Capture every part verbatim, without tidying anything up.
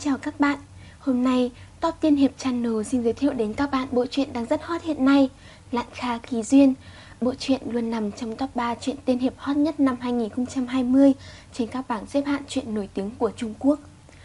chào các bạn. Hôm nay, Top Tiên Hiệp Channel xin giới thiệu đến các bạn bộ truyện đang rất hot hiện nay, Lạn Kha Kỳ Duyên. Bộ truyện luôn nằm trong top ba truyện tiên hiệp hot nhất năm hai nghìn không trăm hai mươi trên các bảng xếp hạng truyện nổi tiếng của Trung Quốc.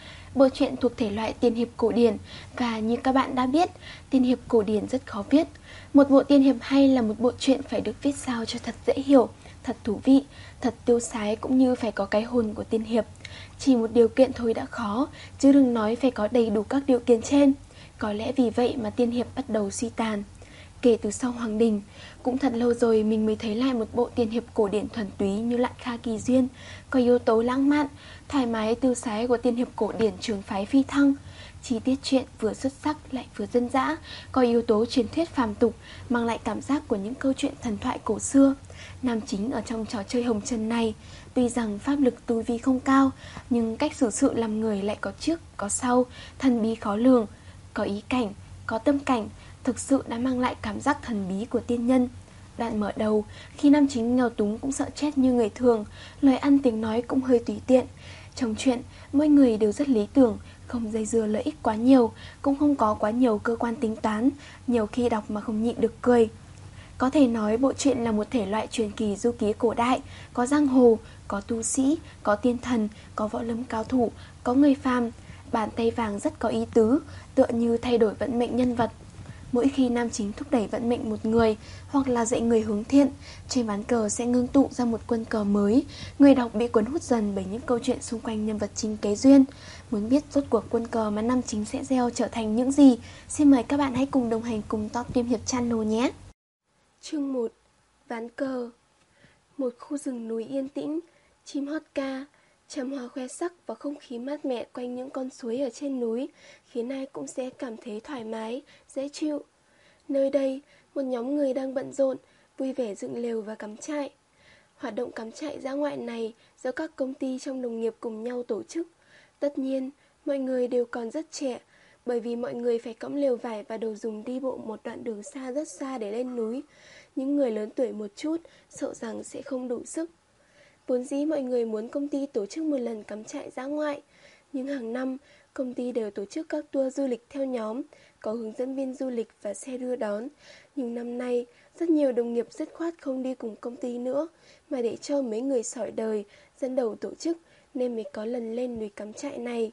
Bộ truyện thuộc thể loại tiên hiệp cổ điển và như các bạn đã biết, tiên hiệp cổ điển rất khó viết. Một bộ tiên hiệp hay là một bộ truyện phải được viết sao cho thật dễ hiểu, thật thú vị, thật tiêu sái cũng như phải có cái hồn của tiên hiệp. Chỉ một điều kiện thôi đã khó, chứ đừng nói phải có đầy đủ các điều kiện trên. Có lẽ vì vậy mà tiên hiệp bắt đầu suy tàn. Kể từ sau Hoàng Đình, cũng thật lâu rồi mình mới thấy lại một bộ tiên hiệp cổ điển thuần túy như Lạn Kha Kỳ Duyên, có yếu tố lãng mạn, thoải mái tiêu sái của tiên hiệp cổ điển trường phái phi thăng. Chi tiết truyện vừa xuất sắc lại vừa dân dã, có yếu tố truyền thuyết phàm tục, mang lại cảm giác của những câu chuyện thần thoại cổ xưa. Nam chính ở trong trò chơi hồng trần này, tuy rằng pháp lực tu vi không cao, nhưng cách xử sự làm người lại có trước, có sau, thần bí khó lường, có ý cảnh, có tâm cảnh, thực sự đã mang lại cảm giác thần bí của tiên nhân. Đoạn mở đầu, khi nam chính nghèo túng cũng sợ chết như người thường, lời ăn tiếng nói cũng hơi tùy tiện. Trong chuyện, mỗi người đều rất lý tưởng, không dây dưa lợi ích quá nhiều, cũng không có quá nhiều cơ quan tính toán, nhiều khi đọc mà không nhịn được cười. Có thể nói bộ truyện là một thể loại truyền kỳ du ký cổ đại, có giang hồ, có tu sĩ, có tiên thần, có võ lâm cao thủ, có người phàm. Bàn tay vàng rất có ý tứ, tựa như thay đổi vận mệnh nhân vật. Mỗi khi nam chính thúc đẩy vận mệnh một người, hoặc là dạy người hướng thiện, trên ván cờ sẽ ngưng tụ ra một quân cờ mới. Người đọc bị cuốn hút dần bởi những câu chuyện xung quanh nhân vật chính kế duyên. Muốn biết rốt cuộc quân cờ mà nam chính sẽ gieo trở thành những gì? Xin mời các bạn hãy cùng đồng hành cùng Top Tiên Hiệp Channel nhé. Chương một. Ván cờ. Một khu rừng núi yên tĩnh, chim hót ca, trầm hoa khoe sắc và không khí mát mẻ quanh những con suối ở trên núi khiến ai cũng sẽ cảm thấy thoải mái, dễ chịu. Nơi đây, một nhóm người đang bận rộn, vui vẻ dựng lều và cắm trại. Hoạt động cắm trại dã ngoại này do các công ty trong đồng nghiệp cùng nhau tổ chức. Tất nhiên, mọi người đều còn rất trẻ, bởi vì mọi người phải cõng lều vải và đồ dùng đi bộ một đoạn đường xa rất xa để lên núi. Những người lớn tuổi một chút sợ rằng sẽ không đủ sức. Vốn dĩ mọi người muốn công ty tổ chức một lần cắm trại dã ngoại, nhưng hàng năm công ty đều tổ chức các tour du lịch theo nhóm, có hướng dẫn viên du lịch và xe đưa đón. Nhưng năm nay, rất nhiều đồng nghiệp dứt khoát không đi cùng công ty nữa, mà để cho mấy người sỏi đời dẫn đầu tổ chức nên mới có lần lên núi cắm trại này.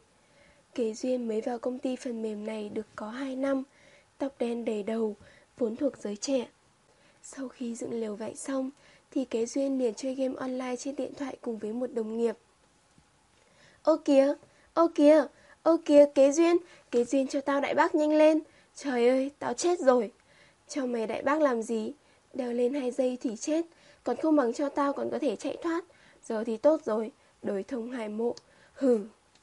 Kế Duyên mới vào công ty phần mềm này được có hai năm, tóc đen đầy đầu, vốn thuộc giới trẻ. Sau khi dựng lều vải xong, thì Kế Duyên liền chơi game online trên điện thoại cùng với một đồng nghiệp. Ô kìa, ô kìa, ô kìa Kế Duyên, Kế Duyên cho tao đại bác nhanh lên. Trời ơi, tao chết rồi. Cho mày đại bác làm gì? Đeo lên hai giây thì chết, còn không bằng cho tao còn có thể chạy thoát. Giờ thì tốt rồi, đối thông hải mộ. Hừ.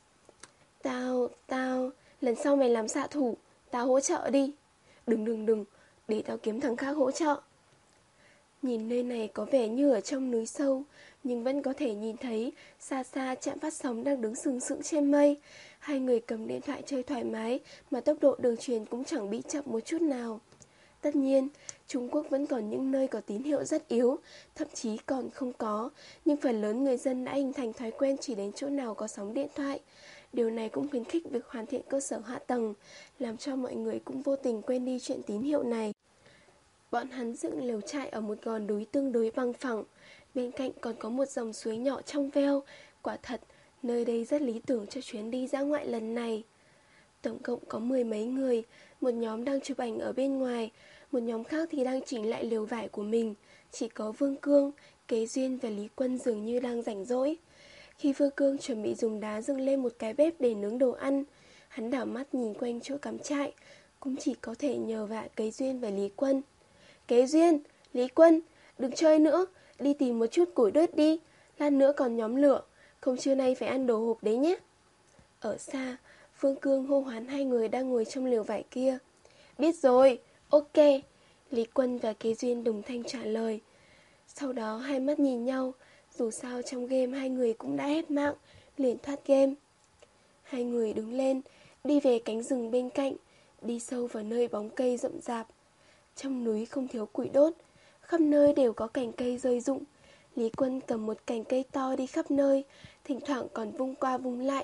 Tao, tao, lần sau mày làm xạ thủ, tao hỗ trợ đi. Đừng đừng đừng, để tao kiếm thằng khác hỗ trợ. Nhìn nơi này có vẻ như ở trong núi sâu, nhưng vẫn có thể nhìn thấy xa xa trạm phát sóng đang đứng sừng sững trên mây. Hai người cầm điện thoại chơi thoải mái, mà tốc độ đường truyền cũng chẳng bị chậm một chút nào. Tất nhiên, Trung Quốc vẫn còn những nơi có tín hiệu rất yếu, thậm chí còn không có, nhưng phần lớn người dân đã hình thành thói quen chỉ đến chỗ nào có sóng điện thoại. Điều này cũng khuyến khích việc hoàn thiện cơ sở hạ tầng, làm cho mọi người cũng vô tình quên đi chuyện tín hiệu này. Bọn hắn dựng lều trại ở một gò núi tương đối bằng phẳng, bên cạnh còn có một dòng suối nhỏ trong veo. Quả thật, nơi đây rất lý tưởng cho chuyến đi dã ngoại lần này. Tổng cộng có mười mấy người, một nhóm đang chụp ảnh ở bên ngoài, một nhóm khác thì đang chỉnh lại lều vải của mình. Chỉ có Vương Cương, Kế Duyên và Lý Quân dường như đang rảnh rỗi. Khi Vương Cương chuẩn bị dùng đá dựng lên một cái bếp để nướng đồ ăn, hắn đảo mắt nhìn quanh chỗ cắm trại, cũng chỉ có thể nhờ vả Kế Duyên và Lý Quân. Kế Duyên, Lý Quân, đừng chơi nữa, đi tìm một chút củi đốt đi, lát nữa còn nhóm lửa, không trưa nay phải ăn đồ hộp đấy nhé. Ở xa, Phương Cương hô hoán hai người đang ngồi trong lều vải kia. Biết rồi, ok. Lý Quân và Kế Duyên đồng thanh trả lời. Sau đó hai mắt nhìn nhau, dù sao trong game hai người cũng đã hết mạng, liền thoát game. Hai người đứng lên, đi về cánh rừng bên cạnh, đi sâu vào nơi bóng cây rậm rạp. Trong núi không thiếu củi đốt, khắp nơi đều có cành cây rơi rụng. Lý Quân cầm một cành cây to đi khắp nơi, thỉnh thoảng còn vung qua vung lại,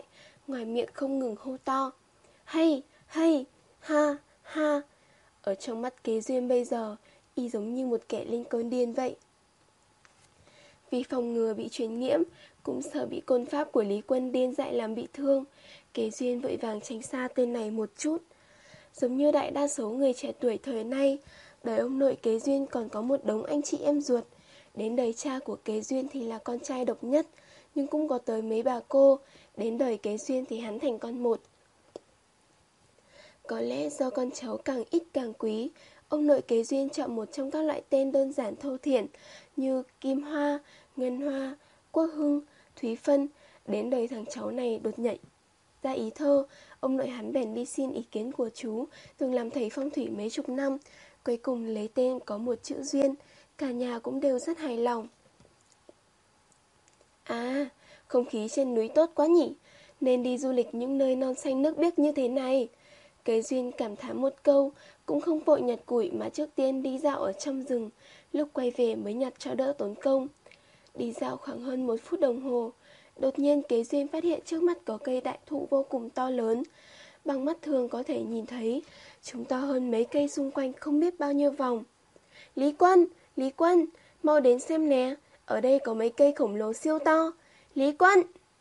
ngoài miệng không ngừng hô to: hay, hay, ha, ha. Ở trong mắt Kế Duyên bây giờ, y giống như một kẻ lên cơn điên vậy. Vì phòng ngừa bị truyền nhiễm, cũng sợ bị côn pháp của Lý Quân điên dại làm bị thương, Kế Duyên vội vàng tránh xa tên này một chút. Giống như đại đa số người trẻ tuổi thời nay, đời ông nội Kế Duyên còn có một đống anh chị em ruột. Đến đời cha của Kế Duyên thì là con trai độc nhất, nhưng cũng có tới mấy bà cô. Đến đời Kế Duyên thì hắn thành con một. Có lẽ do con cháu càng ít càng quý, ông nội Kế Duyên chọn một trong các loại tên đơn giản thô thiển như Kim Hoa, Ngân Hoa, Quốc Hưng, Thúy Phân. Đến đời thằng cháu này đột nhảy ra ý thơ, ông nội hắn bèn đi xin ý kiến của chú, từng làm thầy phong thủy mấy chục năm, cuối cùng lấy tên có một chữ Duyên. Cả nhà cũng đều rất hài lòng. À, không khí trên núi tốt quá nhỉ, nên đi du lịch những nơi non xanh nước biếc như thế này. Kế Duyên cảm thán một câu, cũng không vội nhặt củi mà trước tiên đi dạo ở trong rừng, lúc quay về mới nhặt cho đỡ tốn công. Đi dạo khoảng hơn một phút đồng hồ, đột nhiên Kế Duyên phát hiện trước mắt có cây đại thụ vô cùng to lớn. Bằng mắt thường có thể nhìn thấy, chúng to hơn mấy cây xung quanh không biết bao nhiêu vòng. Lý Quân, Lý Quân, mau đến xem nè, ở đây có mấy cây khổng lồ siêu to. Lý Quân!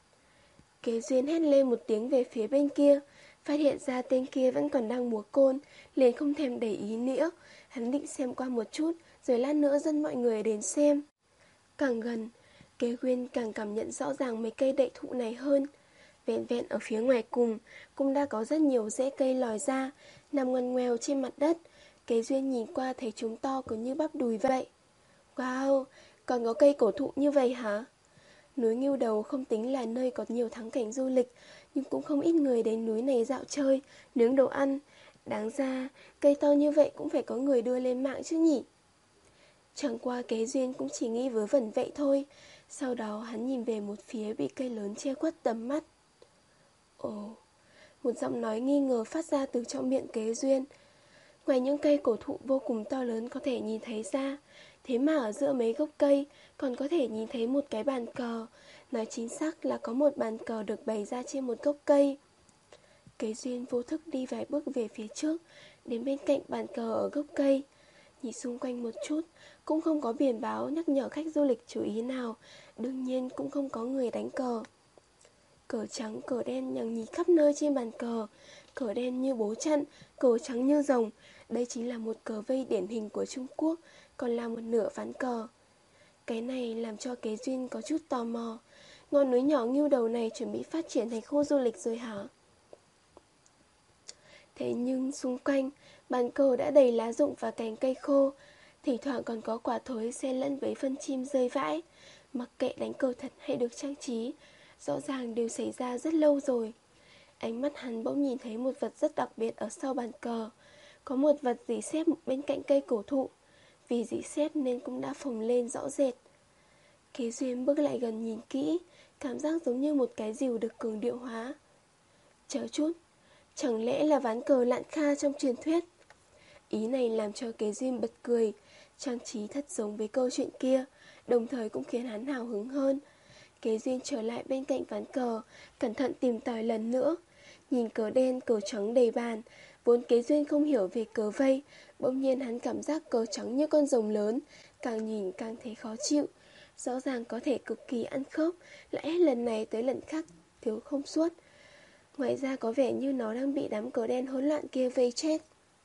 Kế Duyên hét lên một tiếng về phía bên kia, phát hiện ra tên kia vẫn còn đang múa côn, liền không thèm để ý nữa. Hắn định xem qua một chút, rồi lát nữa dẫn mọi người đến xem. Càng gần, Kế Duyên càng cảm nhận rõ ràng mấy cây đại thụ này hơn. Vẹn vẹn ở phía ngoài cùng cũng đã có rất nhiều rễ cây lòi ra, nằm ngoằn ngoèo trên mặt đất. Kế Duyên nhìn qua thấy chúng to cứ như bắp đùi vậy. Wow, còn có cây cổ thụ như vậy hả? Núi Ngưu Đầu không tính là nơi có nhiều thắng cảnh du lịch, nhưng cũng không ít người đến núi này dạo chơi, nướng đồ ăn. Đáng ra, cây to như vậy cũng phải có người đưa lên mạng chứ nhỉ? Chẳng qua Kế Duyên cũng chỉ nghĩ vớ vẩn vậy thôi. Sau đó hắn nhìn về một phía bị cây lớn che khuất tầm mắt. Ồ, một giọng nói nghi ngờ phát ra từ trong miệng Kế Duyên. Ngoài những cây cổ thụ vô cùng to lớn có thể nhìn thấy ra, thế mà ở giữa mấy gốc cây còn có thể nhìn thấy một cái bàn cờ. Nói chính xác là có một bàn cờ được bày ra trên một gốc cây. Kế Duyên vô thức đi vài bước về phía trước, đến bên cạnh bàn cờ ở gốc cây. Nhìn xung quanh một chút, cũng không có biển báo nhắc nhở khách du lịch chú ý nào. Đương nhiên cũng không có người đánh cờ. Cờ trắng, cờ đen nhằng nhít khắp nơi trên bàn cờ. Cờ đen như bố trận, cờ trắng như rồng. Đây chính là một cờ vây điển hình của Trung Quốc, còn là một nửa ván cờ. Cái này làm cho Kế Duyên có chút tò mò. Ngọn núi nhỏ Ngưu Đầu này chuẩn bị phát triển thành khu du lịch rồi hả? Thế nhưng xung quanh, bàn cờ đã đầy lá rụng và cành cây khô. Thỉnh thoảng còn có quả thối xen lẫn với phân chim rơi vãi. Mặc kệ đánh cờ thật hay được trang trí, rõ ràng đều xảy ra rất lâu rồi. Ánh mắt hắn bỗng nhìn thấy một vật rất đặc biệt ở sau bàn cờ. Có một vật dỉ sét bên cạnh cây cổ thụ. Vì dỉ sét nên cũng đã phồng lên rõ rệt. Kế Duyên bước lại gần nhìn kỹ, cảm giác giống như một cái rìu được cường điệu hóa. Chờ chút, chẳng lẽ là ván cờ Lạn Kha trong truyền thuyết? Ý này làm cho Kế Duyên bật cười. Trang trí thật giống với câu chuyện kia, đồng thời cũng khiến hắn hào hứng hơn. Kế Duyên trở lại bên cạnh ván cờ, cẩn thận tìm tòi lần nữa. Nhìn cờ đen, cờ trắng đầy bàn. Vốn Kế Duyên không hiểu về cờ vây, bỗng nhiên hắn cảm giác cờ trắng như con rồng lớn, càng nhìn càng thấy khó chịu. Rõ ràng có thể cực kỳ ăn khớp, lại hết lần này tới lần khác thiếu không suốt. Ngoài ra có vẻ như nó đang bị đám cờ đen hỗn loạn kia vây chết.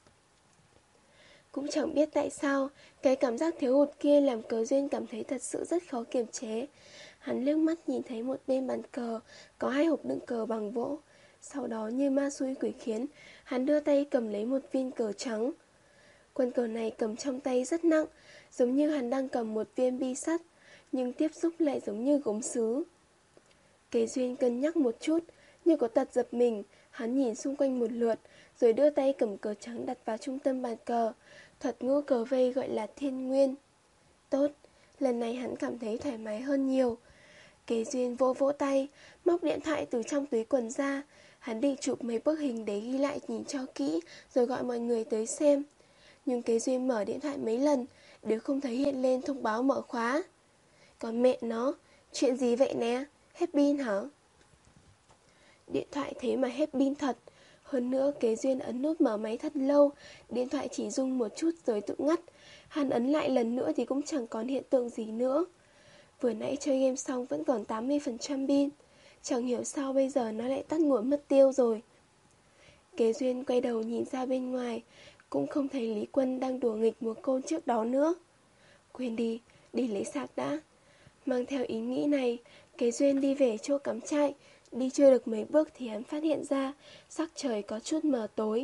Cũng chẳng biết tại sao, cái cảm giác thiếu hụt kia làm Kế Duyên cảm thấy thật sự rất khó kiềm chế. Hắn liếc mắt nhìn thấy một bên bàn cờ có hai hộp đựng cờ bằng gỗ. Sau đó như ma xui quỷ khiến, hắn đưa tay cầm lấy một viên cờ trắng. Quân cờ này cầm trong tay rất nặng, giống như hắn đang cầm một viên bi sắt, nhưng tiếp xúc lại giống như gốm sứ. Kế Duyên cân nhắc một chút, như có tật giật mình. Hắn nhìn xung quanh một lượt, rồi đưa tay cầm cờ trắng đặt vào trung tâm bàn cờ. Thuật ngữ cờ vây gọi là thiên nguyên. Tốt, lần này hắn cảm thấy thoải mái hơn nhiều. Kế Duyên vỗ vỗ tay, móc điện thoại từ trong túi quần ra. Hắn định chụp mấy bức hình để ghi lại nhìn cho kỹ, rồi gọi mọi người tới xem. Nhưng Kế Duyên mở điện thoại mấy lần đều không thấy hiện lên thông báo mở khóa. Còn mẹ nó, chuyện gì vậy nè? Hết pin hả? Điện thoại thế mà hết pin thật. Hơn nữa Kế Duyên ấn nút mở máy thật lâu, điện thoại chỉ rung một chút rồi tự ngắt. Hắn ấn lại lần nữa thì cũng chẳng còn hiện tượng gì nữa. Vừa nãy chơi game xong vẫn còn tám mươi phần trăm pin. Chẳng hiểu sao bây giờ nó lại tắt nguồn mất tiêu rồi. Kế Duyên quay đầu nhìn ra bên ngoài, cũng không thấy Lý Quân đang đùa nghịch một câu trước đó nữa. Quên đi, đi lấy sạc đã. Mang theo ý nghĩ này, Kế Duyên đi về chỗ cắm trại. Đi chưa được mấy bước thì hắn phát hiện ra sắc trời có chút mờ tối.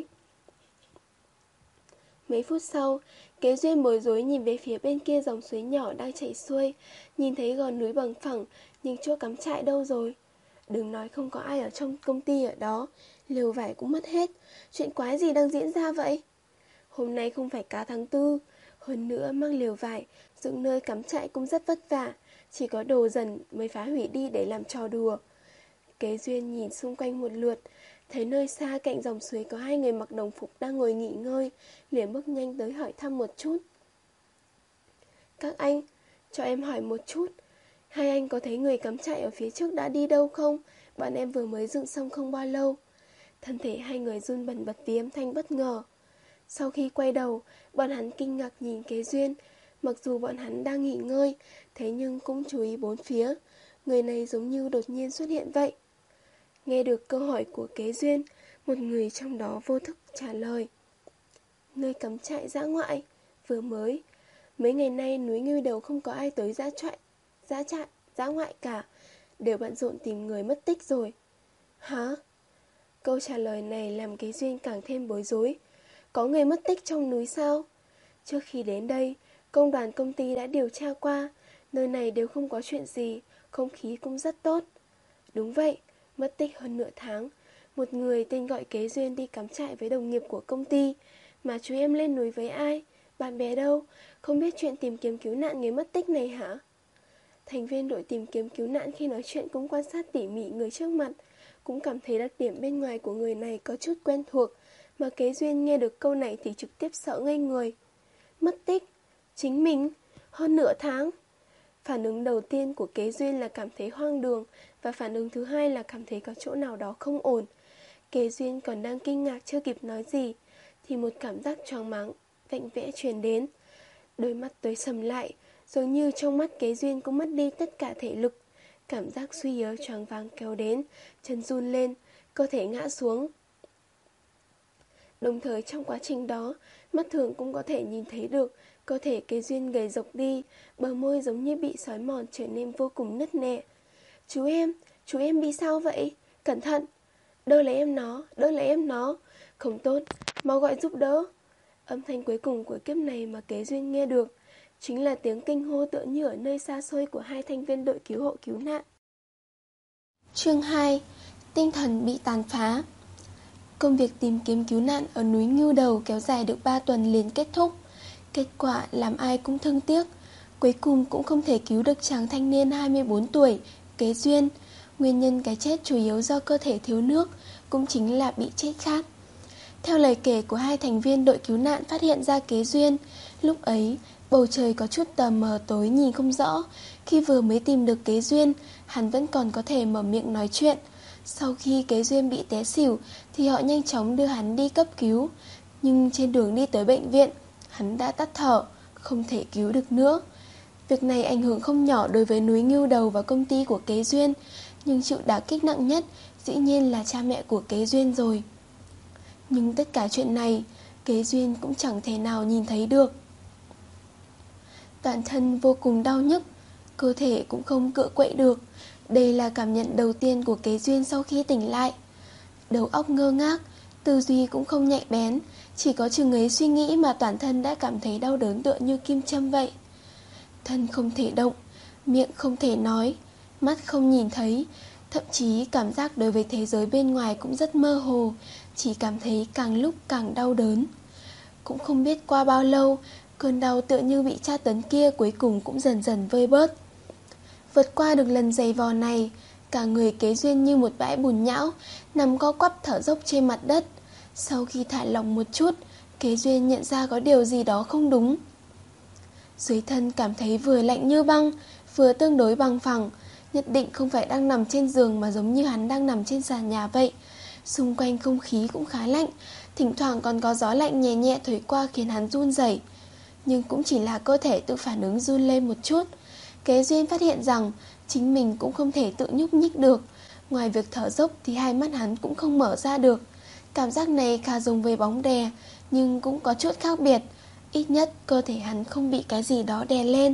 Mấy phút sau, Kế Duyên bối rối nhìn về phía bên kia dòng suối nhỏ đang chảy xuôi. Nhìn thấy gò núi bằng phẳng, nhưng chỗ cắm trại đâu rồi? Đừng nói không có ai ở trong công ty ở đó, lều vải cũng mất hết. Chuyện quái gì đang diễn ra vậy? Hôm nay không phải cá tháng tư. Hơn nữa mang lều vải, dựng nơi cắm trại cũng rất vất vả. Chỉ có đồ dần mới phá hủy đi để làm trò đùa. Kế Duyên nhìn xung quanh một lượt, thấy nơi xa cạnh dòng suối có hai người mặc đồng phục đang ngồi nghỉ ngơi, liền bước nhanh tới hỏi thăm một chút. Các anh, cho em hỏi một chút, hai anh có thấy người cắm trại ở phía trước đã đi đâu không? Bọn em vừa mới dựng xong không bao lâu. Thân thể hai người run bần bật vì âm thanh bất ngờ. Sau khi quay đầu, bọn hắn kinh ngạc nhìn Kế Duyên. Mặc dù bọn hắn đang nghỉ ngơi, thế nhưng cũng chú ý bốn phía. Người này giống như đột nhiên xuất hiện vậy. Nghe được câu hỏi của Kế Duyên, một người trong đó vô thức trả lời. Nơi cắm trại dã ngoại, vừa mới. Mấy ngày nay núi Ngưu Đầu không có ai tới dã trại, dã trại, dã ngoại cả. Đều bận rộn tìm người mất tích rồi. Hả? Câu trả lời này làm Kế Duyên càng thêm bối rối. Có người mất tích trong núi sao? Trước khi đến đây, công đoàn công ty đã điều tra qua. Nơi này đều không có chuyện gì, không khí cũng rất tốt. Đúng vậy, mất tích hơn nửa tháng. Một người tên gọi Kế Duyên đi cắm trại với đồng nghiệp của công ty. Mà chú em lên núi với ai? Bạn bè đâu? Không biết chuyện tìm kiếm cứu nạn người mất tích này hả? Thành viên đội tìm kiếm cứu nạn khi nói chuyện cũng quan sát tỉ mỉ người trước mặt, cũng cảm thấy đặc điểm bên ngoài của người này có chút quen thuộc. Mà Kế Duyên nghe được câu này thì trực tiếp sợ ngây người. Mất tích? Chính mình? Hơn nửa tháng? Phản ứng đầu tiên của Kế Duyên là cảm thấy hoang đường, và phản ứng thứ hai là cảm thấy có chỗ nào đó không ổn. Kế Duyên còn đang kinh ngạc chưa kịp nói gì, thì một cảm giác choáng váng vạnh vẽ truyền đến. Đôi mắt tối sầm lại, dường như trong mắt Kế Duyên cũng mất đi tất cả thể lực. Cảm giác suy yếu choáng váng kéo đến, chân run lên, cơ thể ngã xuống. Đồng thời trong quá trình đó, mắt thường cũng có thể nhìn thấy được cơ thể Kế Duyên gầy rộc đi, bờ môi giống như bị xói mòn trở nên vô cùng nứt nẻ. Chú em, chú em bị sao vậy? Cẩn thận! Đỡ lấy em nó, đỡ lấy em nó. Không tốt, mau gọi giúp đỡ. Âm thanh cuối cùng của kiếp này mà Kế Duyên nghe được chính là tiếng kinh hô tựa như ở nơi xa xôi của hai thành viên đội cứu hộ cứu nạn. Chương hai. Tinh thần bị tàn phá. Công việc tìm kiếm cứu nạn ở núi Ngưu Đầu kéo dài được ba tuần liền kết thúc. Kết quả làm ai cũng thương tiếc. Cuối cùng cũng không thể cứu được chàng thanh niên hai mươi bốn tuổi, Kế Duyên. Nguyên nhân cái chết chủ yếu do cơ thể thiếu nước, cũng chính là bị chết khát. Theo lời kể của hai thành viên đội cứu nạn phát hiện ra Kế Duyên, lúc ấy bầu trời có chút tờ mờ tối nhìn không rõ. Khi vừa mới tìm được Kế Duyên, hắn vẫn còn có thể mở miệng nói chuyện. Sau khi Kế Duyên bị té xỉu thì họ nhanh chóng đưa hắn đi cấp cứu. Nhưng trên đường đi tới bệnh viện, hắn đã tắt thở, không thể cứu được nữa. Việc này ảnh hưởng không nhỏ đối với núi Ngưu Đầu và công ty của Kế Duyên. Nhưng chịu đả kích nặng nhất dĩ nhiên là cha mẹ của Kế Duyên rồi. Nhưng tất cả chuyện này Kế Duyên cũng chẳng thể nào nhìn thấy được. Toàn thân vô cùng đau nhức, cơ thể cũng không cựa quậy được. Đây là cảm nhận đầu tiên của Kế Duyên sau khi tỉnh lại. Đầu óc ngơ ngác, tư duy cũng không nhạy bén. Chỉ có chừng ấy suy nghĩ mà toàn thân đã cảm thấy đau đớn tựa như kim châm vậy. Thân không thể động, miệng không thể nói, mắt không nhìn thấy. Thậm chí cảm giác đối với thế giới bên ngoài cũng rất mơ hồ, chỉ cảm thấy càng lúc càng đau đớn. Cũng không biết qua bao lâu, cơn đau tựa như bị tra tấn kia cuối cùng cũng dần dần vơi bớt. Vượt qua được lần giày vò này, cả người Kế Duyên như một bãi bùn nhão, nằm co quắp thở dốc trên mặt đất. Sau khi thả lỏng một chút, Kế Duyên nhận ra có điều gì đó không đúng. Dưới thân cảm thấy vừa lạnh như băng, vừa tương đối bằng phẳng. Nhất định không phải đang nằm trên giường mà giống như hắn đang nằm trên sàn nhà vậy. Xung quanh không khí cũng khá lạnh, thỉnh thoảng còn có gió lạnh nhẹ nhẹ thổi qua khiến hắn run rẩy. Nhưng cũng chỉ là cơ thể tự phản ứng run lên một chút. Kế Duyên phát hiện rằng chính mình cũng không thể tự nhúc nhích được. Ngoài việc thở dốc thì hai mắt hắn cũng không mở ra được. Cảm giác này khá giống với bóng đè, nhưng cũng có chút khác biệt. Ít nhất cơ thể hắn không bị cái gì đó đè lên.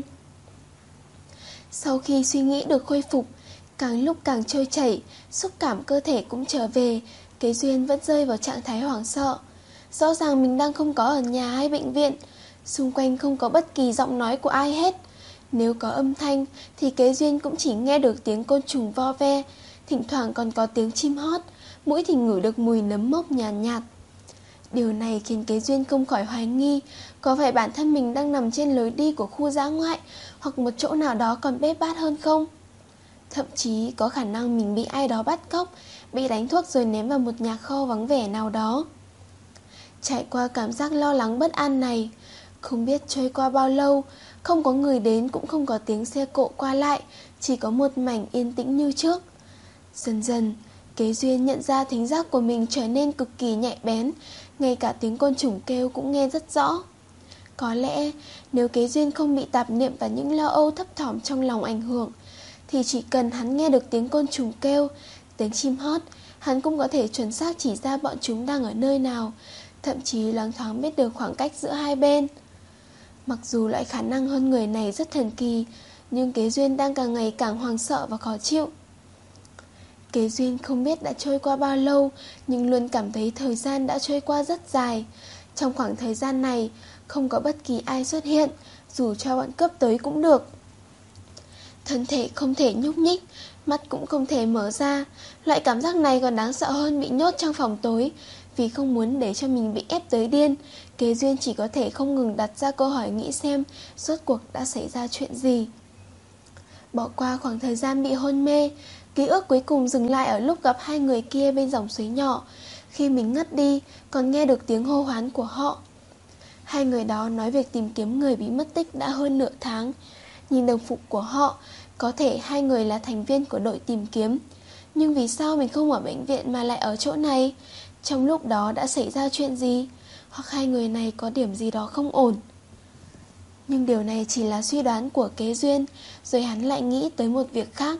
Sau khi suy nghĩ được khôi phục, càng lúc càng trôi chảy, xúc cảm cơ thể cũng trở về, Kế Duyên vẫn rơi vào trạng thái hoảng sợ. Rõ ràng mình đang không có ở nhà hay bệnh viện, xung quanh không có bất kỳ giọng nói của ai hết. Nếu có âm thanh thì Kế Duyên cũng chỉ nghe được tiếng côn trùng vo ve, thỉnh thoảng còn có tiếng chim hót, mũi thì ngửi được mùi nấm mốc nhàn nhạt, nhạt. Điều này khiến Kế Duyên không khỏi hoài nghi, có phải bản thân mình đang nằm trên lối đi của khu dã ngoại, hoặc một chỗ nào đó còn bết bát hơn không? Thậm chí có khả năng mình bị ai đó bắt cóc, bị đánh thuốc rồi ném vào một nhà kho vắng vẻ nào đó. Trải qua cảm giác lo lắng bất an này, không biết trôi qua bao lâu, không có người đến cũng không có tiếng xe cộ qua lại, chỉ có một mảnh yên tĩnh như trước. Dần dần, Kế Duyên nhận ra thính giác của mình trở nên cực kỳ nhạy bén, ngay cả tiếng côn trùng kêu cũng nghe rất rõ. Có lẽ nếu Kế Duyên không bị tạp niệm và những lo âu thấp thỏm trong lòng ảnh hưởng, thì chỉ cần hắn nghe được tiếng côn trùng kêu, tiếng chim hót, hắn cũng có thể chuẩn xác chỉ ra bọn chúng đang ở nơi nào, thậm chí loáng thoáng biết được khoảng cách giữa hai bên. Mặc dù loại khả năng hơn người này rất thần kỳ, nhưng Kế Duyên đang càng ngày càng hoang sợ và khó chịu. Kế Duyên không biết đã trôi qua bao lâu, nhưng luôn cảm thấy thời gian đã trôi qua rất dài. Trong khoảng thời gian này, không có bất kỳ ai xuất hiện, dù cho bọn cướp tới cũng được. Thân thể không thể nhúc nhích, mắt cũng không thể mở ra. Loại cảm giác này còn đáng sợ hơn bị nhốt trong phòng tối. Vì không muốn để cho mình bị ép tới điên, Kế Duyên chỉ có thể không ngừng đặt ra câu hỏi nghĩ xem rốt cuộc đã xảy ra chuyện gì. Bỏ qua khoảng thời gian bị hôn mê, ký ức cuối cùng dừng lại ở lúc gặp hai người kia bên dòng suối nhỏ. Khi mình ngất đi, còn nghe được tiếng hô hoán của họ. Hai người đó nói việc tìm kiếm người bị mất tích đã hơn nửa tháng. Nhìn đồng phục của họ, có thể hai người là thành viên của đội tìm kiếm. Nhưng vì sao mình không ở bệnh viện mà lại ở chỗ này? Trong lúc đó đã xảy ra chuyện gì? Hoặc hai người này có điểm gì đó không ổn? Nhưng điều này chỉ là suy đoán của Kế Duyên. Rồi hắn lại nghĩ tới một việc khác.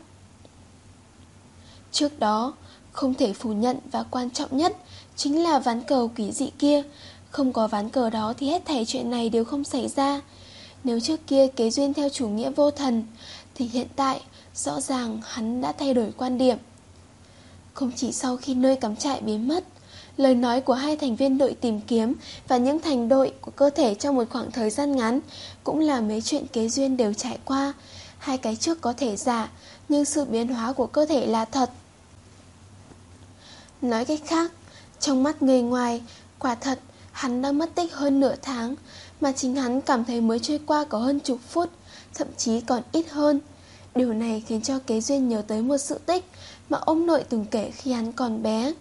Trước đó, không thể phủ nhận và quan trọng nhất chính là ván cờ quỷ dị kia. Không có ván cờ đó thì hết thảy chuyện này đều không xảy ra. Nếu trước kia Kế Duyên theo chủ nghĩa vô thần, thì hiện tại rõ ràng hắn đã thay đổi quan điểm. Không chỉ sau khi nơi cắm trại biến mất, lời nói của hai thành viên đội tìm kiếm và những thành đội của cơ thể trong một khoảng thời gian ngắn cũng là mấy chuyện Kế Duyên đều trải qua. Hai cái trước có thể giả, nhưng sự biến hóa của cơ thể là thật. Nói cách khác, trong mắt người ngoài, quả thật hắn đã mất tích hơn nửa tháng, mà chính hắn cảm thấy mới trôi qua có hơn chục phút, thậm chí còn ít hơn. Điều này khiến cho Kế Duyên nhớ tới một sự tích mà ông nội từng kể khi hắn còn bé.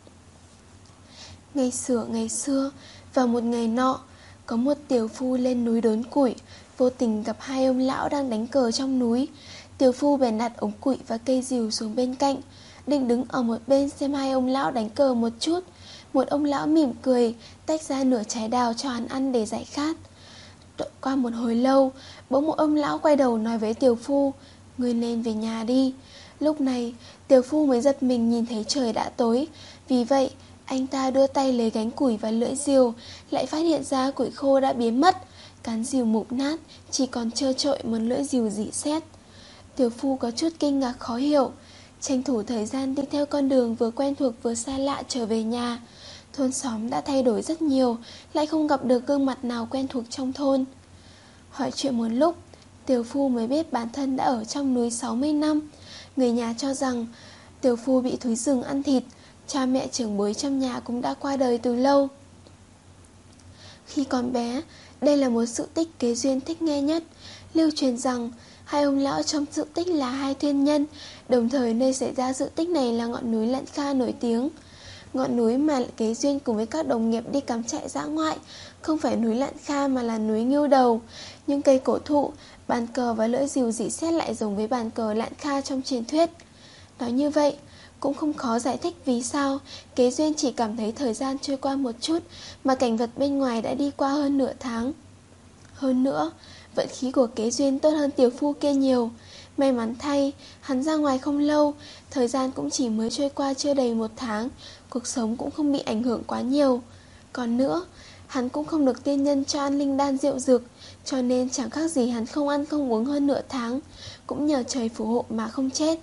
Ngày xưa ngày xưa, vào một ngày nọ, có một tiểu phu lên núi đốn củi, vô tình gặp hai ông lão đang đánh cờ trong núi. Tiểu phu bèn đặt ống củi và cây rìu xuống bên cạnh, định đứng ở một bên xem hai ông lão đánh cờ một chút. Một ông lão mỉm cười, tách ra nửa trái đào cho hắn ăn để giải khát. Qua một hồi lâu, bỗng một ông lão quay đầu nói với tiểu phu: "Ngươi nên về nhà đi." Lúc này, tiểu phu mới giật mình nhìn thấy trời đã tối. Vì vậy, anh ta đưa tay lấy gánh củi và lưỡi rìu, lại phát hiện ra củi khô đã biến mất. Cán rìu mục nát, chỉ còn trơ trội một lưỡi rìu rỉ sét. Tiểu phu có chút kinh ngạc khó hiểu, tranh thủ thời gian đi theo con đường vừa quen thuộc vừa xa lạ trở về nhà. Thôn xóm đã thay đổi rất nhiều, lại không gặp được gương mặt nào quen thuộc trong thôn. Hỏi chuyện một lúc, tiểu phu mới biết bản thân đã ở trong núi sáu mươi năm. Người nhà cho rằng tiểu phu bị thú rừng ăn thịt, cha mẹ trưởng bối trong nhà cũng đã qua đời từ lâu. Khi còn bé, đây là một sự tích Kế Duyên thích nghe nhất. Lưu truyền rằng hai ông lão trong sự tích là hai thiên nhân, đồng thời nơi xảy ra sự tích này là ngọn núi Lạn Kha nổi tiếng. Ngọn núi mà Kế Duyên cùng với các đồng nghiệp đi cắm trại dã ngoại không phải núi Lạn Kha mà là núi Ngưu Đầu. Những cây cổ thụ, Bàn cờ và lưỡi rìu rỉ sét lại giống với bàn cờ Lạn Kha trong truyền thuyết. Nói như vậy, cũng không khó giải thích vì sao Kế Duyên chỉ cảm thấy thời gian trôi qua một chút mà cảnh vật bên ngoài đã đi qua hơn nửa tháng. Hơn nữa, vận khí của Kế Duyên tốt hơn tiểu phu kia nhiều. May mắn thay, hắn ra ngoài không lâu, thời gian cũng chỉ mới trôi qua chưa đầy một tháng, cuộc sống cũng không bị ảnh hưởng quá nhiều. Còn nữa, hắn cũng không được tiên nhân cho ăn linh đan rượu dược, cho nên chẳng khác gì hắn không ăn không uống hơn nửa tháng, cũng nhờ trời phù hộ mà không chết.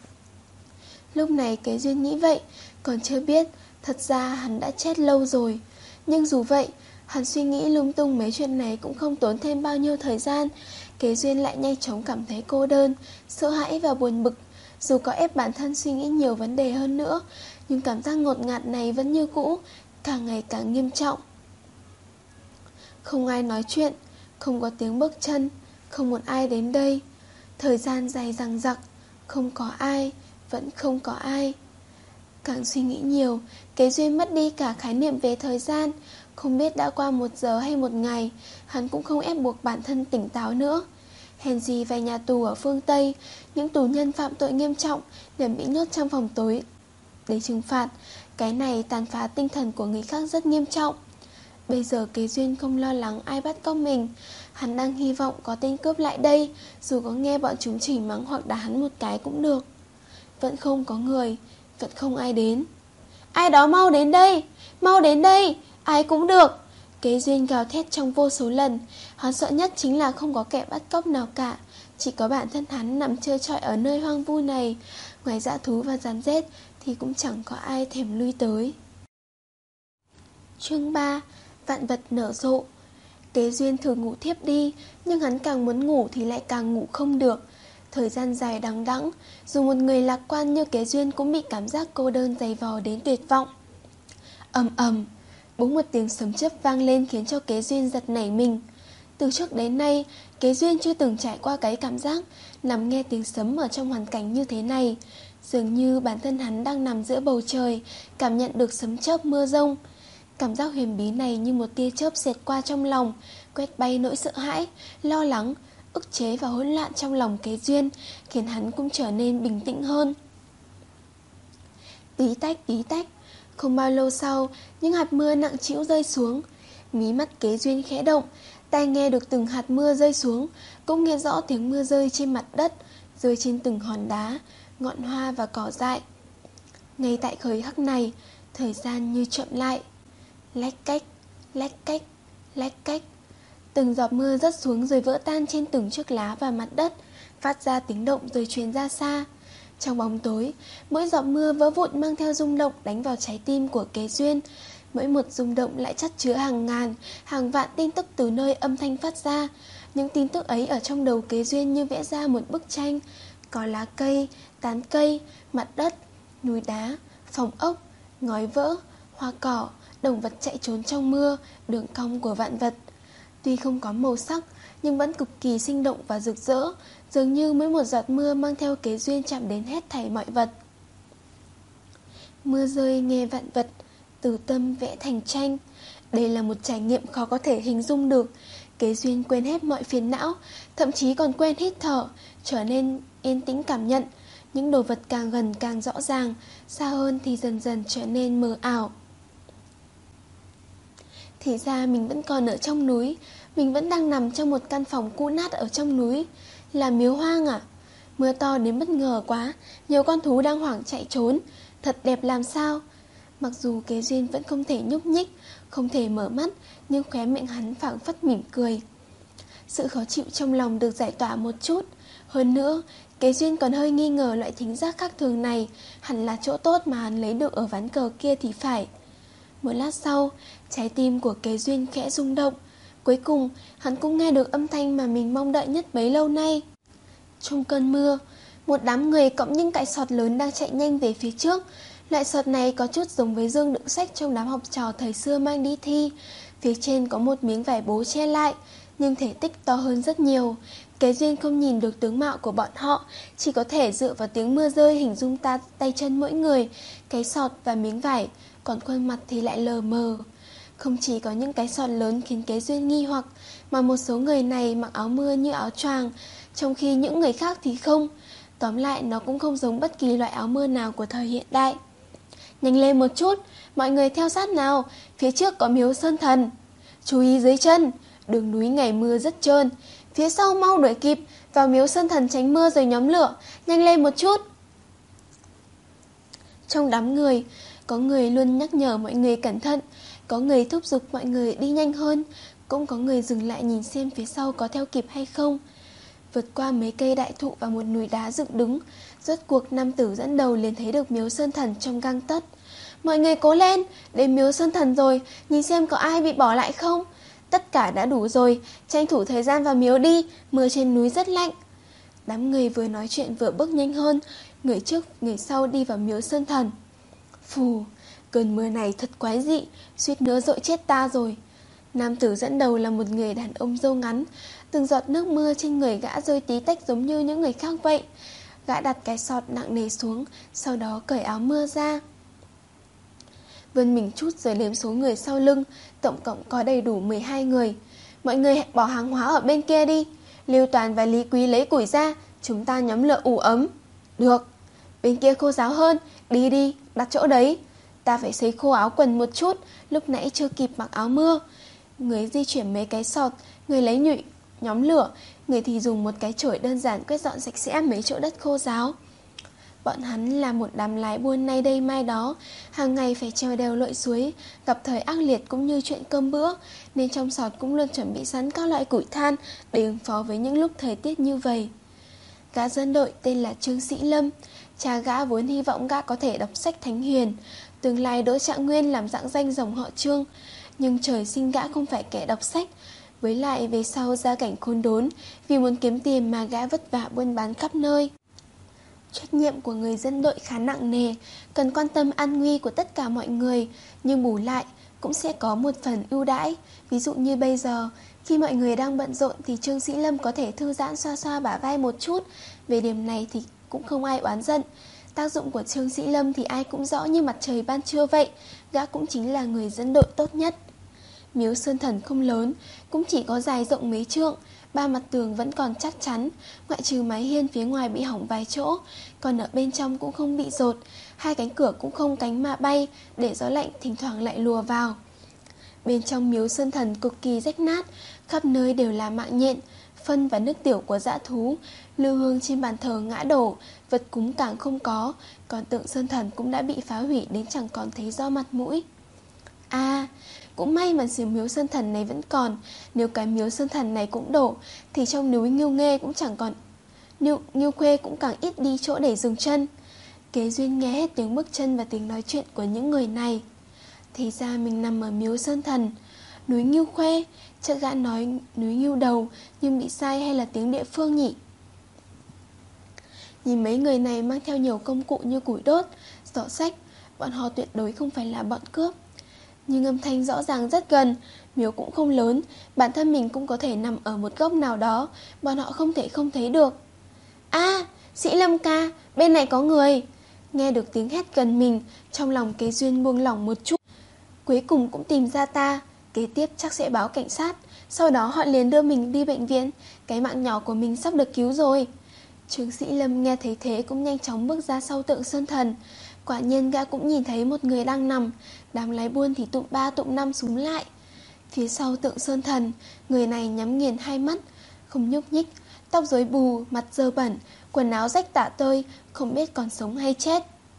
Lúc này Kế Duyên nghĩ vậy, còn chưa biết thật ra hắn đã chết lâu rồi. Nhưng dù vậy, hắn suy nghĩ lung tung mấy chuyện này cũng không tốn thêm bao nhiêu thời gian. Kế Duyên lại nhanh chóng cảm thấy cô đơn, sợ hãi và buồn bực. Dù có ép bản thân suy nghĩ nhiều vấn đề hơn nữa, nhưng cảm giác ngột ngạt này vẫn như cũ, càng ngày càng nghiêm trọng. Không ai nói chuyện, không có tiếng bước chân, không một ai đến đây. Thời gian dài dằng dặc, không có ai, vẫn không có ai. Càng suy nghĩ nhiều, Kế Duyên mất đi cả khái niệm về thời gian. Không biết đã qua một giờ hay một ngày, hắn cũng không ép buộc bản thân tỉnh táo nữa. Hèn gì về nhà tù ở phương Tây, những tù nhân phạm tội nghiêm trọng đều bị nhốt trong phòng tối để trừng phạt. Cái này tàn phá tinh thần của người khác rất nghiêm trọng. Bây giờ Kế Duyên không lo lắng ai bắt cóc mình. Hắn đang hy vọng có tên cướp lại đây, dù có nghe bọn chúng chửi mắng hoặc đá hắn một cái cũng được. Vẫn không có người, vẫn không ai đến. Ai đó mau đến đây, mau đến đây, ai cũng được. Kế Duyên gào thét trong vô số lần. Hắn sợ nhất chính là không có kẻ bắt cóc nào cả, chỉ có bản thân hắn nằm trơ trọi ở nơi hoang vu này. Ngoài dã thú và rắn rết thì cũng chẳng có ai thèm lui tới. Chương ba. Vạn vật nở rộ. Kế Duyên thử ngủ thiếp đi, nhưng hắn càng muốn ngủ thì lại càng ngủ không được. Thời gian dài đằng đẵng, dù một người lạc quan như Kế Duyên cũng bị cảm giác cô đơn dày vò đến tuyệt vọng. Ầm ầm, bỗng một tiếng sấm chớp vang lên khiến cho Kế Duyên giật nảy mình. Từ trước đến nay, Kế Duyên chưa từng trải qua cái cảm giác nằm nghe tiếng sấm ở trong hoàn cảnh như thế này. Dường như bản thân hắn đang nằm giữa bầu trời, cảm nhận được sấm chớp mưa rông. Cảm giác huyền bí này như một tia chớp xẹt qua trong lòng, quét bay nỗi sợ hãi, lo lắng, ức chế và hỗn loạn trong lòng Kế Duyên, khiến hắn cũng trở nên bình tĩnh hơn. Tí tách tí tách, không bao lâu sau, những hạt mưa nặng trĩu rơi xuống. Mí mắt Kế Duyên khẽ động, tai nghe được từng hạt mưa rơi xuống, cũng nghe rõ tiếng mưa rơi trên mặt đất, rơi trên từng hòn đá, ngọn hoa và cỏ dại. Ngay tại thời khắc này, thời gian như chậm lại. Lách cách, lách cách, lách cách. Từng giọt mưa rớt xuống rồi vỡ tan trên từng chiếc lá và mặt đất, phát ra tiếng động rồi truyền ra xa. Trong bóng tối, mỗi giọt mưa vỡ vụn mang theo rung động đánh vào trái tim của Kế Duyên. Mỗi một rung động lại chất chứa hàng ngàn, hàng vạn tin tức từ nơi âm thanh phát ra. Những tin tức ấy ở trong đầu Kế Duyên như vẽ ra một bức tranh. Có lá cây, tán cây, mặt đất, núi đá, phòng ốc, ngói vỡ, hoa cỏ, động vật chạy trốn trong mưa, đường cong của vạn vật. Tuy không có màu sắc, nhưng vẫn cực kỳ sinh động và rực rỡ, dường như mỗi một giọt mưa mang theo Kế Duyên chạm đến hết thảy mọi vật. Mưa rơi nghe vạn vật, từ tâm vẽ thành tranh. Đây là một trải nghiệm khó có thể hình dung được. Kế Duyên quên hết mọi phiền não, thậm chí còn quên hít thở, trở nên yên tĩnh cảm nhận. Những đồ vật càng gần càng rõ ràng, xa hơn thì dần dần trở nên mờ ảo. Thì ra mình vẫn còn ở trong núi, mình vẫn đang nằm trong một căn phòng cũ nát ở trong núi. Là miếu hoang à? Mưa to đến bất ngờ quá, nhiều con thú đang hoảng chạy trốn, thật đẹp làm sao. Mặc dù Kế Duyên vẫn không thể nhúc nhích, không thể mở mắt, nhưng khóe miệng hắn phảng phất mỉm cười. Sự khó chịu trong lòng được giải tỏa một chút. Hơn nữa, Kế Duyên còn hơi nghi ngờ loại thính giác khác thường này hẳn là chỗ tốt mà hắn lấy được ở ván cờ kia thì phải. Một lát sau, trái tim của Kế Duyên khẽ rung động. Cuối cùng, hắn cũng nghe được âm thanh mà mình mong đợi nhất bấy lâu nay. Trong cơn mưa, một đám người cộng những cái sọt lớn đang chạy nhanh về phía trước. Loại sọt này có chút giống với dương đựng sách trong đám học trò thời xưa mang đi thi. Phía trên có một miếng vải bố che lại, nhưng thể tích to hơn rất nhiều. Kế Duyên không nhìn được tướng mạo của bọn họ, chỉ có thể dựa vào tiếng mưa rơi hình dung ta tay chân mỗi người, cái sọt và miếng vải, còn khuôn mặt thì lại lờ mờ. Không chỉ có những cái sọt lớn khiến Kế Duyên nghi hoặc, mà một số người này mặc áo mưa như áo choàng, trong khi những người khác thì không. Tóm lại nó cũng không giống bất kỳ loại áo mưa nào của thời hiện đại. Nhanh lên một chút, mọi người theo sát nào, phía trước có miếu Sơn Thần. Chú ý dưới chân, đường núi ngày mưa rất trơn. Phía sau mau đuổi kịp, vào miếu Sơn Thần tránh mưa rồi nhóm lửa, nhanh lên một chút. Trong đám người, có người luôn nhắc nhở mọi người cẩn thận, có người thúc giục mọi người đi nhanh hơn, cũng có người dừng lại nhìn xem phía sau có theo kịp hay không. Vượt qua mấy cây đại thụ và một núi đá dựng đứng, rốt cuộc nam tử dẫn đầu liền thấy được miếu Sơn Thần trong gang tấc. Mọi người cố lên, đến miếu Sơn Thần rồi, nhìn xem có ai bị bỏ lại không. Tất cả đã đủ rồi, tranh thủ thời gian vào miếu đi, mưa trên núi rất lạnh. Đám người vừa nói chuyện vừa bước nhanh hơn, người trước người sau đi vào miếu Sơn Thần. Phù, cơn mưa này thật quái dị, suýt nữa dội chết ta rồi. Nam tử dẫn đầu là một người đàn ông râu ngắn, từng giọt nước mưa trên người gã rơi tí tách giống như những người khác vậy. Gã đặt cái sọt nặng nề xuống, sau đó cởi áo mưa ra, vươn mình chút rồi đếm số người sau lưng, tổng cộng có đầy đủ mười hai người. Mọi người bỏ hàng hóa ở bên kia đi, Lưu Toàn và Lý Quý lấy củi ra, chúng ta nhóm lửa ủ ấm. Được, bên kia khô ráo hơn, đi đi, đặt chỗ đấy. Ta phải sấy khô áo quần một chút, lúc nãy chưa kịp mặc áo mưa. Người di chuyển mấy cái sọt, người lấy nhụy nhóm lửa, người thì dùng một cái chổi đơn giản quét dọn sạch sẽ mấy chỗ đất khô ráo. Bọn hắn là một đám lái buôn nay đây mai đó, hàng ngày phải trèo đèo lội suối, gặp thời ác liệt cũng như chuyện cơm bữa, nên trong sọt cũng luôn chuẩn bị sẵn các loại củi than để ứng phó với những lúc thời tiết như vậy. Gã dẫn đội tên là Trương Sĩ Lâm, cha gã vốn hy vọng gã có thể đọc sách thánh hiền, tương lai đỗ trạng nguyên làm rạng danh dòng họ Trương. Nhưng trời sinh gã không phải kẻ đọc sách, với lại về sau gia cảnh khốn đốn, vì muốn kiếm tiền mà gã vất vả buôn bán khắp nơi. Trách nhiệm của người dân đội khá nặng nề, cần quan tâm an nguy của tất cả mọi người, nhưng bù lại cũng sẽ có một phần ưu đãi. Ví dụ như bây giờ, khi mọi người đang bận rộn thì Trương Sĩ Lâm có thể thư giãn xoa xoa bả vai một chút. Về điểm này thì cũng không ai oán giận. Tác dụng của Trương Sĩ Lâm thì ai cũng rõ như mặt trời ban trưa vậy, gã cũng chính là người dẫn đội tốt nhất. Miếu Sơn Thần không lớn, cũng chỉ có dài rộng mấy trượng, ba mặt tường vẫn còn chắc chắn, ngoại trừ mái hiên phía ngoài bị hỏng vài chỗ, còn ở bên trong cũng không bị dột, hai cánh cửa cũng không cánh mà bay, để gió lạnh thỉnh thoảng lại lùa vào. Bên trong miếu Sơn Thần cực kỳ rách nát, khắp nơi đều là mạng nhện, phân và nước tiểu của dã thú, lưu hương trên bàn thờ ngã đổ, vật cúng càng không có, còn tượng Sơn Thần cũng đã bị phá hủy đến chẳng còn thấy do mặt mũi. À, cũng may mà sự miếu Sơn Thần này vẫn còn. Nếu cái miếu Sơn Thần này cũng đổ thì trong núi Ngưu Nghê cũng chẳng còn Ngưu, Ngưu Khuê cũng càng ít đi chỗ để dừng chân. Kế Duyên nghe hết tiếng bước chân và tiếng nói chuyện của những người này. Thì ra mình nằm ở miếu Sơn Thần. Núi Ngưu Khuê, chắc gã nói núi Ngưu Đầu, nhưng bị sai hay là tiếng địa phương nhỉ? Nhìn mấy người này mang theo nhiều công cụ như củi đốt, giỏ sách, bọn họ tuyệt đối không phải là bọn cướp. Nhưng âm thanh rõ ràng rất gần, miếu cũng không lớn, bản thân mình cũng có thể nằm ở một góc nào đó, bọn họ không thể không thấy được. À, Sĩ Lâm ca, bên này có người. Nghe được tiếng hét gần mình, trong lòng Kế Duyên buông lỏng một chút. Cuối cùng cũng tìm ra ta, kế tiếp chắc sẽ báo cảnh sát, sau đó họ liền đưa mình đi bệnh viện, cái mạng nhỏ của mình sắp được cứu rồi. Trương Sĩ Lâm nghe thấy thế cũng nhanh chóng bước ra sau tượng Sơn Thần. Quả nhiên gã cũng nhìn thấy một người đang nằm, đám lái buôn thì tụm ba tụm năm súm lại. Phía sau tượng Sơn Thần, người này nhắm nghiền hai mắt, không nhúc nhích, tóc rối bù, mặt dơ bẩn, quần áo rách tả tơi, không biết còn sống hay chết.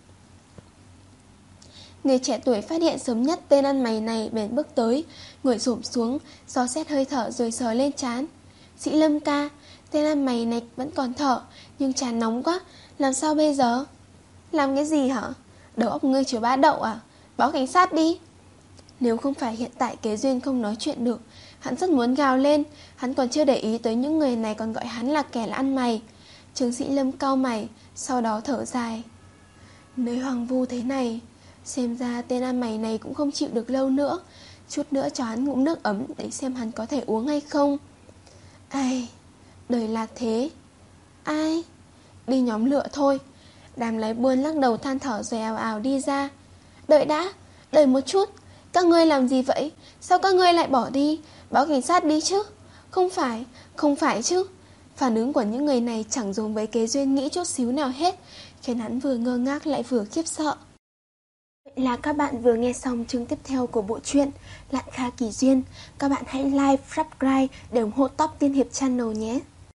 Người trẻ tuổi phát hiện sớm nhất tên ăn mày này bèn bước tới, ngồi xổm xuống, dò xét hơi thở rồi sờ lên trán. Sĩ Lâm ca, tên ăn mày này vẫn còn thở, nhưng trán nóng quá, làm sao bây giờ? Làm cái gì hả? Đầu óc ngươi chứa bã đậu à? Báo cảnh sát đi. Nếu không phải hiện tại Kế Duyên không nói chuyện được, hắn rất muốn gào lên. Hắn còn chưa để ý tới những người này còn gọi hắn là kẻ là ăn mày. Trương Sĩ Lâm cau mày, sau đó thở dài. Nơi hoang vu thế này, xem ra tên ăn mày này cũng không chịu được lâu nữa. Chút nữa cho hắn ngụm nước ấm để xem hắn có thể uống hay không. Ai, đời là thế. Ai, đi nhóm lửa thôi. Đám lái buôn lắc đầu than thở rồi ào ào đi ra. Đợi đã, đợi một chút. Các ngươi làm gì vậy? Sao các ngươi lại bỏ đi? Báo cảnh sát đi chứ? Không phải, không phải chứ. Phản ứng của những người này chẳng giống với Kế Duyên nghĩ chút xíu nào hết, khiến hắn vừa ngơ ngác lại vừa khiếp sợ. Vậy là các bạn vừa nghe xong chương tiếp theo của bộ truyện Lạn Kha Kỳ Duyên. Các bạn hãy like, subscribe để ủng hộ Top Tiên Hiệp Channel nhé.